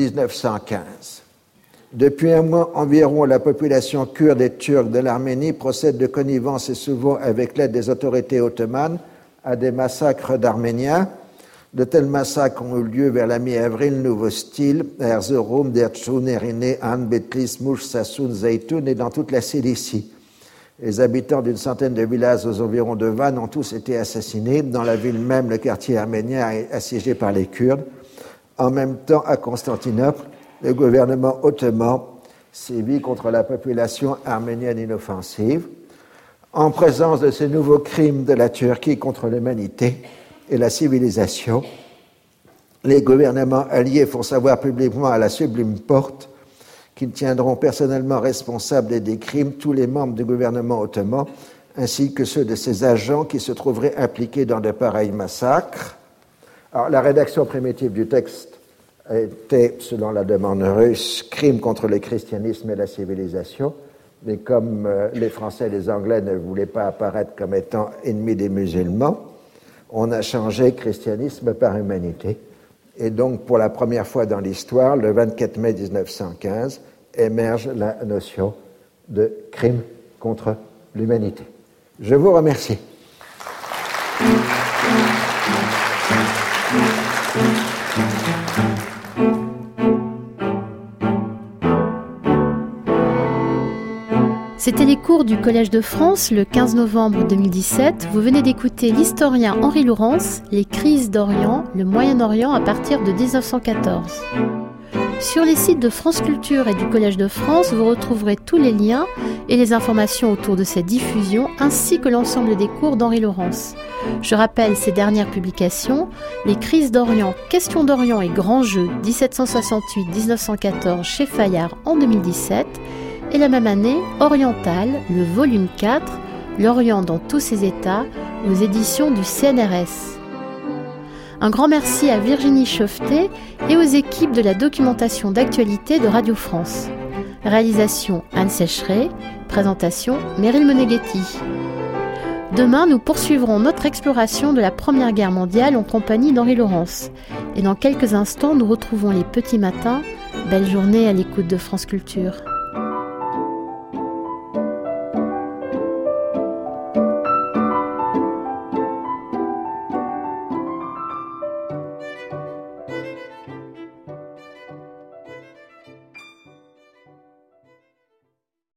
1915. Depuis un mois environ, la population kurde et turque de l'Arménie procède de connivence et souvent avec l'aide des autorités ottomanes à des massacres d'Arméniens. De tels massacres ont eu lieu vers la mi-avril, Nouveau Style, Erzurum, Dertchoun, Erine, Han, Betlis, Mouch, Sassoun, Zeytoun et dans toute la Cilicie. Les habitants d'une centaine de villages aux environs de Van ont tous été assassinés. Dans la ville même, le quartier arménien est assiégé par les Kurdes. En même temps, à Constantinople, le gouvernement ottoman sévit contre la population arménienne inoffensive. En présence de ces nouveaux crimes de la Turquie contre l'humanité et la civilisation, les gouvernements alliés font savoir publiquement à la Sublime Porte qu'ils tiendront personnellement responsables des crimes tous les membres du gouvernement ottoman, ainsi que ceux de ses agents qui se trouveraient impliqués dans de pareils massacres. Alors, la rédaction primitive du texte était, selon la demande russe, crime contre le christianisme et la civilisation, mais comme les Français et les Anglais ne voulaient pas apparaître comme étant ennemis des musulmans, on a changé christianisme par humanité. Et donc, pour la première fois dans l'histoire, le 24 mai 1915, émerge la notion de crime contre l'humanité. Je vous remercie. C'était les cours du Collège de France le 15 novembre 2017. Vous venez d'écouter l'historien Henri Laurence, Les crises d'Orient, le Moyen-Orient à partir de 1914. Sur les sites de France Culture et du Collège de France, vous retrouverez tous les liens et les informations autour de cette diffusion, ainsi que l'ensemble des cours d'Henri Laurence. Je rappelle ces dernières publications, Les crises d'Orient, Questions d'Orient et Grands Jeux, 1768-1914 chez Fayard en 2017, et la même année, Oriental, le volume 4, L'Orient dans tous ses états, aux éditions du CNRS. Un grand merci à Virginie Chauveté et aux équipes de la documentation d'actualité de Radio France. Réalisation Anne Sécheret, présentation Meryl Moneghetti. Demain, nous poursuivrons notre exploration de la Première Guerre mondiale en compagnie d'Henri Laurence. Et dans quelques instants, nous retrouvons les petits matins. Belle journée à l'écoute de France Culture.